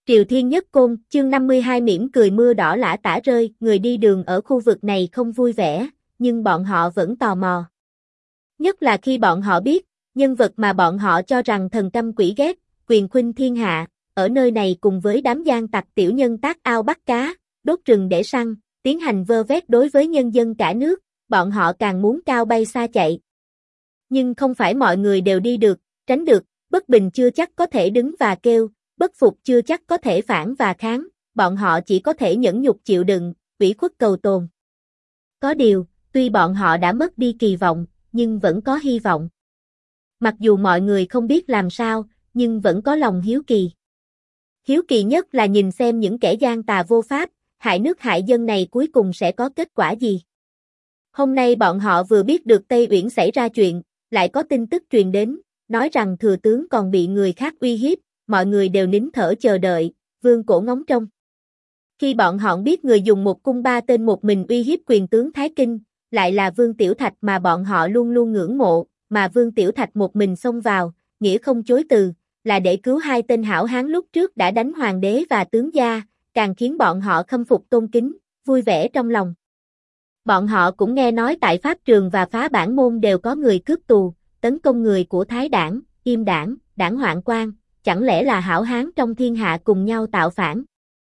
Triều Thiên Nhất Côn, chương 52 mỉm cười mưa đỏ lã tả rơi, người đi đường ở khu vực này không vui vẻ, nhưng bọn họ vẫn tò mò. Nhất là khi bọn họ biết, nhân vật mà bọn họ cho rằng thần căm quỷ ghét, quyền khuynh thiên hạ, ở nơi này cùng với đám gian tặc tiểu nhân tác ao bắt cá, đốt rừng để săn, tiến hành vơ vét đối với nhân dân cả nước, bọn họ càng muốn cao bay xa chạy. Nhưng không phải mọi người đều đi được, tránh được, bất bình chưa chắc có thể đứng và kêu, bất phục chưa chắc có thể phản và kháng, bọn họ chỉ có thể nhẫn nhục chịu đựng, ủy khuất cầu tồn. Có điều, tuy bọn họ đã mất đi kỳ vọng, nhưng vẫn có hy vọng. Mặc dù mọi người không biết làm sao, nhưng vẫn có lòng hiếu kỳ. Hiếu kỳ nhất là nhìn xem những kẻ gian tà vô pháp, hại nước hại dân này cuối cùng sẽ có kết quả gì. Hôm nay bọn họ vừa biết được Tây Uyển xảy ra chuyện, lại có tin tức truyền đến, nói rằng thừa tướng còn bị người khác uy hiếp, mọi người đều nín thở chờ đợi, vương cổ ngóng trông. Khi bọn họ biết người dùng một cung ba tên một mình uy hiếp quyền tướng Thái Kinh, lại là Vương Tiểu Thạch mà bọn họ luôn luôn ngưỡng mộ, mà Vương Tiểu Thạch một mình xông vào, nghĩa không chối từ, là để cứu hai tên hảo hán lúc trước đã đánh hoàng đế và tướng gia, càng khiến bọn họ khâm phục tôn kính, vui vẻ trong lòng. Bọn họ cũng nghe nói tại Pháp Trường và Phá Bản Môn đều có người cướp tù, tấn công người của Thái Đảng, Im Đảng, Đảng Hoạn Quan, chẳng lẽ là hảo hán trong thiên hạ cùng nhau tạo phản?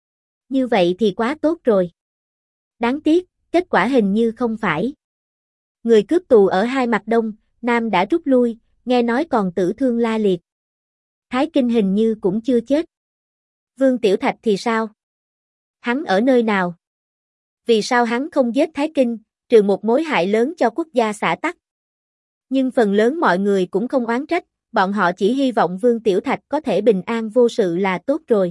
Như vậy thì quá tốt rồi. Đáng tiếc, kết quả hình như không phải. Người cướp tù ở hai mặt đông, nam đã rút lui, nghe nói còn tử thương la liệt. Thái Kinh hình như cũng chưa chết. Vương Tiểu Thạch thì sao? Hắn ở nơi nào? Vì sao hắn không giết Thái Kinh, trừ một mối hại lớn cho quốc gia xã tắc? Nhưng phần lớn mọi người cũng không oán trách, bọn họ chỉ hy vọng Vương Tiểu Thạch có thể bình an vô sự là tốt rồi.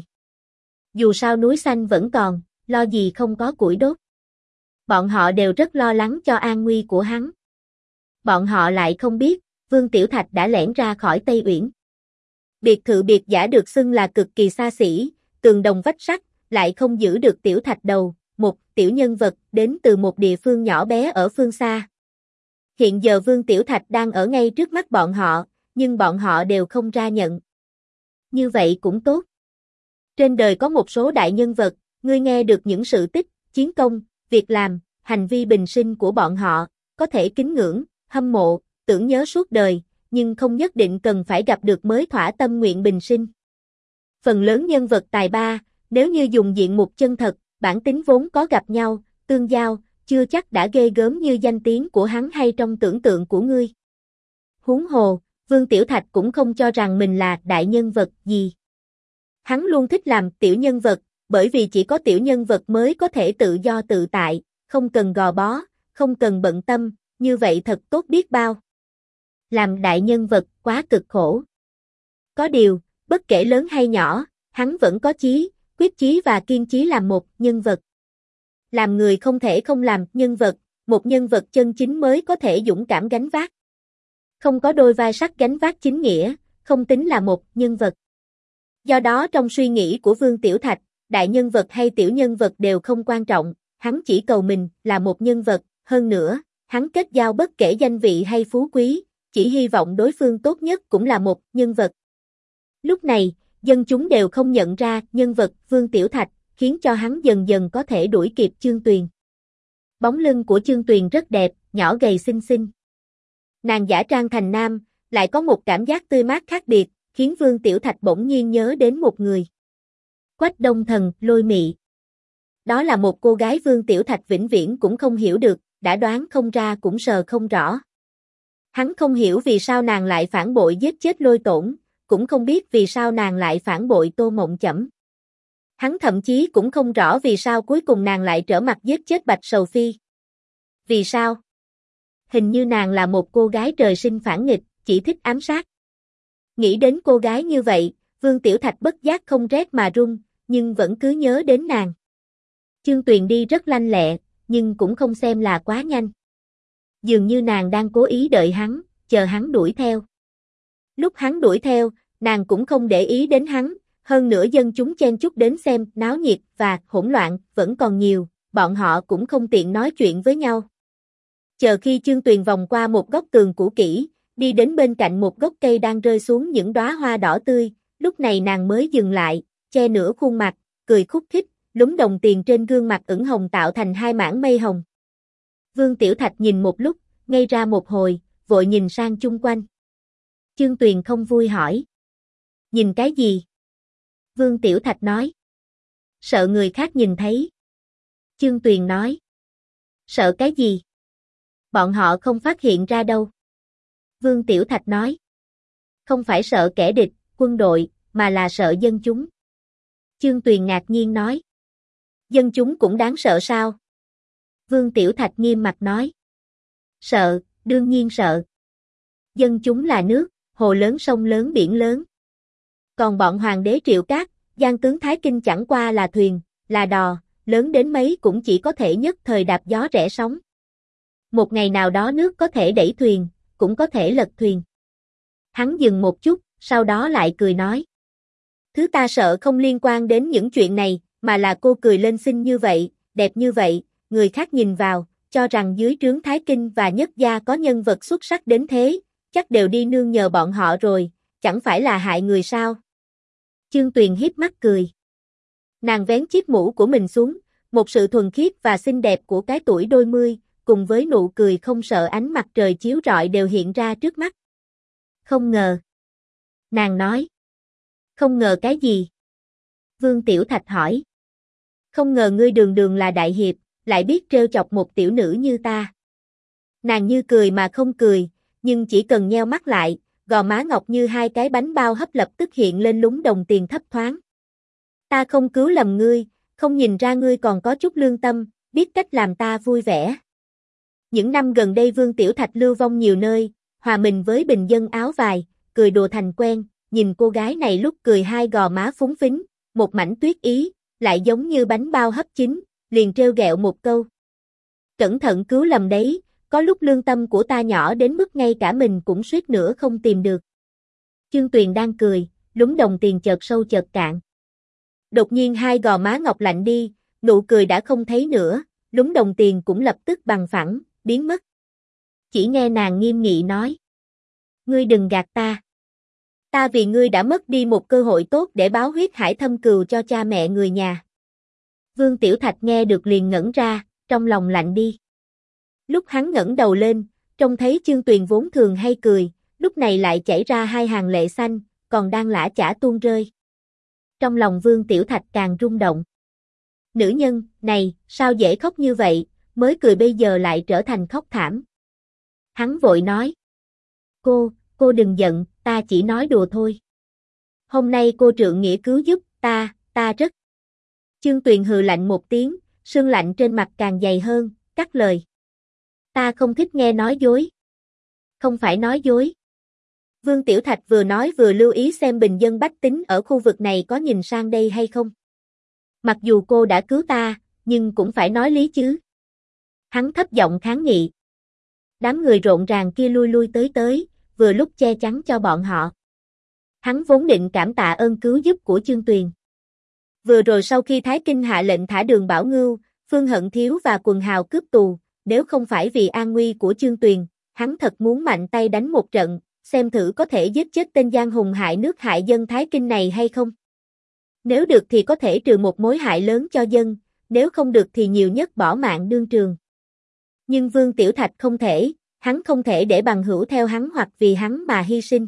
Dù sao núi xanh vẫn còn, lo gì không có củi đốt. Bọn họ đều rất lo lắng cho an nguy của hắn. Bọn họ lại không biết, Vương Tiểu Thạch đã lẻn ra khỏi Tây Uyển. Biệt thự biệt giả được xưng là cực kỳ xa xỉ, tường đồng vách sắt, lại không giữ được Tiểu Thạch đầu, một tiểu nhân vật đến từ một địa phương nhỏ bé ở phương xa. Hiện giờ Vương Tiểu Thạch đang ở ngay trước mắt bọn họ, nhưng bọn họ đều không ra nhận. Như vậy cũng tốt. Trên đời có một số đại nhân vật, ngươi nghe được những sự tích, chiến công, việc làm, hành vi bình sinh của bọn họ, có thể kính ngưỡng, hâm mộ, tưởng nhớ suốt đời, nhưng không nhất định cần phải gặp được mới thỏa tâm nguyện bình sinh. Phần lớn nhân vật tài ba, nếu như dùng diện mục chân thật, bản tính vốn có gặp nhau, tương giao, chưa chắc đã ghê gớm như danh tiếng của hắn hay trong tưởng tượng của ngươi. Huống hồ, Vương Tiểu Thạch cũng không cho rằng mình là đại nhân vật gì. Hắn luôn thích làm tiểu nhân vật, bởi vì chỉ có tiểu nhân vật mới có thể tự do tự tại, không cần gò bó, không cần bận tâm, như vậy thật tốt biết bao. Làm đại nhân vật quá cực khổ. Có điều, bất kể lớn hay nhỏ, hắn vẫn có chí, quyết chí và kiên chí làm một nhân vật. Làm người không thể không làm nhân vật, một nhân vật chân chính mới có thể dũng cảm gánh vác. Không có đôi vai sắt gánh vác chính nghĩa, không tính là một nhân vật. Do đó trong suy nghĩ của Vương Tiểu Thạch, đại nhân vật hay tiểu nhân vật đều không quan trọng, hắn chỉ cầu mình là một nhân vật, hơn nữa, hắn kết giao bất kể danh vị hay phú quý, chỉ hy vọng đối phương tốt nhất cũng là một nhân vật. Lúc này, dân chúng đều không nhận ra nhân vật Vương Tiểu Thạch, khiến cho hắn dần dần có thể đuổi kịp Chương Tuyền. Bóng lưng của Chương Tuyền rất đẹp, nhỏ gầy xinh xinh. Nàng giả trang thành nam, lại có một cảm giác tươi mát khác biệt, khiến Vương Tiểu Thạch bỗng nhiên nhớ đến một người. Quách Đông Thần, Lôi Mị. Đó là một cô gái Vương Tiểu Thạch vĩnh viễn cũng không hiểu được, đã đoán không ra cũng sờ không rõ. Hắn không hiểu vì sao nàng lại phản bội giết chết Lôi Tổn, cũng không biết vì sao nàng lại phản bội Tô Mộng Chẩm. Hắn thậm chí cũng không rõ vì sao cuối cùng nàng lại trở mặt giết chết Bạch Sầu Phi. Vì sao? Hình như nàng là một cô gái trời sinh phản nghịch, chỉ thích ám sát. Nghĩ đến cô gái như vậy, Vương Tiểu Thạch bất giác không rét mà run, nhưng vẫn cứ nhớ đến nàng. Chương Tuyền đi rất lanh lẹ, nhưng cũng không xem là quá nhanh. Dường như nàng đang cố ý đợi hắn, chờ hắn đuổi theo. Lúc hắn đuổi theo, nàng cũng không để ý đến hắn, hơn nữa dân chúng chen chúc đến xem náo nhiệt và hỗn loạn vẫn còn nhiều, bọn họ cũng không tiện nói chuyện với nhau. Chờ khi Chương Tuyền vòng qua một góc tường cũ kỹ, đi đến bên cạnh một gốc cây đang rơi xuống những đóa hoa đỏ tươi, lúc này nàng mới dừng lại, che nửa khuôn mặt, cười khúc khích, lúm đồng tiền trên gương mặt ửng hồng tạo thành hai mảng mây hồng. Vương Tiểu Thạch nhìn một lúc, ngây ra một hồi, vội nhìn sang chung quanh. Chương Tuyền không vui hỏi. Nhìn cái gì? Vương Tiểu Thạch nói. Sợ người khác nhìn thấy. Chương Tuyền nói. Sợ cái gì? Bọn họ không phát hiện ra đâu. Vương Tiểu Thạch nói. Không phải sợ kẻ địch, quân đội, mà là sợ dân chúng. Chương Tuyền ngạc nhiên nói. Dân chúng cũng đáng sợ sao? Vương Tiểu Thạch nghiêm mặt nói. Sợ, đương nhiên sợ. Dân chúng là nước, hồ lớn sông lớn biển lớn. Còn bọn hoàng đế Triệu Cát, Giang tướng Thái Kinh chẳng qua là thuyền, là đò, lớn đến mấy cũng chỉ có thể nhất thời đạp gió rẽ sóng. Một ngày nào đó nước có thể đẩy thuyền, cũng có thể lật thuyền. Hắn dừng một chút, sau đó lại cười nói. Thứ ta sợ không liên quan đến những chuyện này, mà là cô cười lên xinh như vậy, đẹp như vậy, người khác nhìn vào, cho rằng dưới trướng Thái Kinh và Nhất Gia có nhân vật xuất sắc đến thế, chắc đều đi nương nhờ bọn họ rồi, chẳng phải là hại người sao? Chương Tuyền híp mắt cười. Nàng vén chiếc mũ của mình xuống, một sự thuần khiết và xinh đẹp của cái tuổi đôi mươi, cùng với nụ cười không sợ ánh mặt trời chiếu rọi đều hiện ra trước mắt. Không ngờ. Nàng nói. Không ngờ cái gì? Vương Tiểu Thạch hỏi. Không ngờ ngươi đường đường là đại hiệp, lại biết trêu chọc một tiểu nữ như ta. Nàng như cười mà không cười, nhưng chỉ cần nheo mắt lại, gò má ngọc như hai cái bánh bao hấp lập tức hiện lên lúm đồng tiền thấp thoáng. Ta không cứu lầm ngươi, không nhìn ra ngươi còn có chút lương tâm, biết cách làm ta vui vẻ. Những năm gần đây Vương Tiểu Thạch lưu vong nhiều nơi, hòa mình với bình dân áo vải, cười đùa thành quen, nhìn cô gái này lúc cười hai gò má phúng phính, một mảnh tuyết ý, lại giống như bánh bao hấp chín, liền trêu ghẹo một câu. Cẩn thận cứu lầm đấy, có lúc lương tâm của ta nhỏ đến mức ngay cả mình cũng suýt nữa không tìm được. Chương Tuyền đang cười, lúm đồng tiền chợt sâu chợt cạn. Đột nhiên hai gò má ngọc lạnh đi, nụ cười đã không thấy nữa, lúm đồng tiền cũng lập tức bằng phẳng, biến mất. Chỉ nghe nàng nghiêm nghị nói. Ngươi đừng gạt ta. Ta vì ngươi đã mất đi một cơ hội tốt để báo huyết hải thâm cừu cho cha mẹ người nhà. Vương Tiểu Thạch nghe được liền ngẩn ra, trong lòng lạnh đi. Lúc hắn ngẩng đầu lên, trông thấy Chương Tuyền vốn thường hay cười, lúc này lại chảy ra hai hàng lệ xanh, còn đang lã chả tuôn rơi. Trong lòng Vương Tiểu Thạch càng rung động. Nữ nhân, này, sao dễ khóc như vậy, mới cười bây giờ lại trở thành khóc thảm. Hắn vội nói. Cô đừng giận, ta chỉ nói đùa thôi. Hôm nay cô trượng nghĩa cứu giúp, ta rất. Chương Tuyền hừ lạnh một tiếng, sương lạnh trên mặt càng dày hơn, cắt lời. Ta không thích nghe nói dối. Không phải nói dối. Vương Tiểu Thạch vừa nói vừa lưu ý xem bình dân bách tính ở khu vực này có nhìn sang đây hay không. Mặc dù cô đã cứu ta, nhưng cũng phải nói lý chứ. Hắn thấp giọng kháng nghị. Đám người rộn ràng kia lui lui tới, vừa lúc che chắn cho bọn họ. Hắn vốn định cảm tạ ơn cứu giúp của Chương Tuyền. Vừa rồi sau khi Thái Kinh hạ lệnh thả Đường Bảo Ngưu, Phương Hận Thiếu và Quần Hào cướp tù, nếu không phải vì an nguy của Chương Tuyền, hắn thật muốn mạnh tay đánh một trận, xem thử có thể giết chết tên giang hùng hại nước hại dân Thái Kinh này hay không. Nếu được thì có thể trừ một mối hại lớn cho dân, nếu không được thì nhiều nhất bỏ mạng đương trường. Nhưng Vương Tiểu Thạch không thể, hắn không thể để bằng hữu theo hắn hoặc vì hắn mà hy sinh.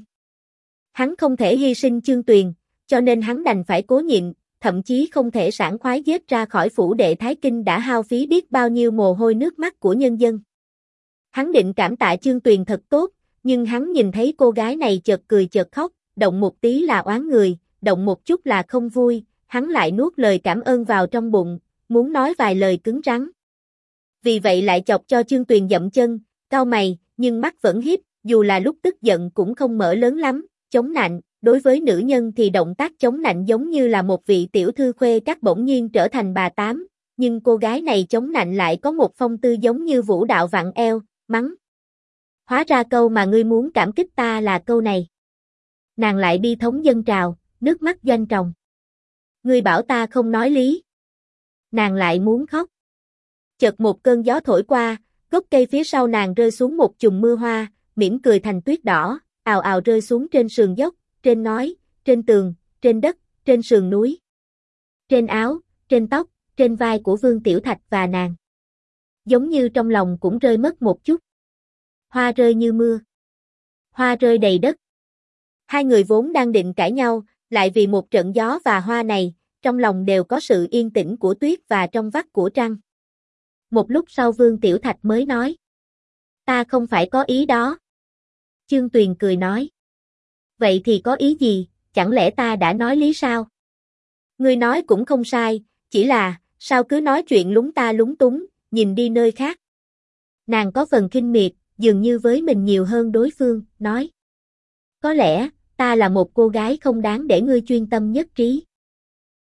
Hắn không thể hy sinh Chương Tuyền, cho nên hắn đành phải cố nhịn, thậm chí không thể sảng khoái giết ra khỏi phủ đệ Thái Kinh đã hao phí biết bao nhiêu mồ hôi nước mắt của nhân dân. Hắn định cảm tạ Chương Tuyền thật tốt, nhưng hắn nhìn thấy cô gái này chợt cười chợt khóc, động một tí là oán người, động một chút là không vui, hắn lại nuốt lời cảm ơn vào trong bụng, muốn nói vài lời cứng rắn. Vì vậy lại chọc cho Chương Tuyền dậm chân, cau mày, nhưng mắt vẫn híp, dù là lúc tức giận cũng không mở lớn lắm, chống nạnh, đối với nữ nhân thì động tác chống nạnh giống như là một vị tiểu thư khuê các bỗng nhiên trở thành bà tám, nhưng cô gái này chống nạnh lại có một phong tư giống như vũ đạo vặn eo, mắng. Hóa ra câu mà ngươi muốn cảm kích ta là câu này. Nàng lại bi thống dâng trào, nước mắt doanh tròng. Ngươi bảo ta không nói lý. Nàng lại muốn khóc. Chợt một cơn gió thổi qua, gốc cây phía sau nàng rơi xuống một chùm mưa hoa, mỉm cười thành tuyết đỏ, ào ào rơi xuống trên sườn dốc, trên ngói, trên tường, trên đất, trên sườn núi. trên áo, trên tóc, trên vai của Vương Tiểu Thạch và nàng. Giống như trong lòng cũng rơi mất một chút. Hoa rơi như mưa. Hoa rơi đầy đất. Hai người vốn đang định cãi nhau, lại vì một trận gió và hoa này, trong lòng đều có sự yên tĩnh của tuyết và trong vắt của trăng. Một lúc sau Vương Tiểu Thạch mới nói. Ta không phải có ý đó. Chương Tuyền cười nói. Vậy thì có ý gì, chẳng lẽ ta đã nói lý sao? Ngươi nói cũng không sai, chỉ là, sao cứ nói chuyện lúng ta lúng túng, nhìn đi nơi khác. Nàng có phần khinh miệt, dường như với mình nhiều hơn đối phương, nói. Có lẽ, ta là một cô gái không đáng để ngươi chuyên tâm nhất trí.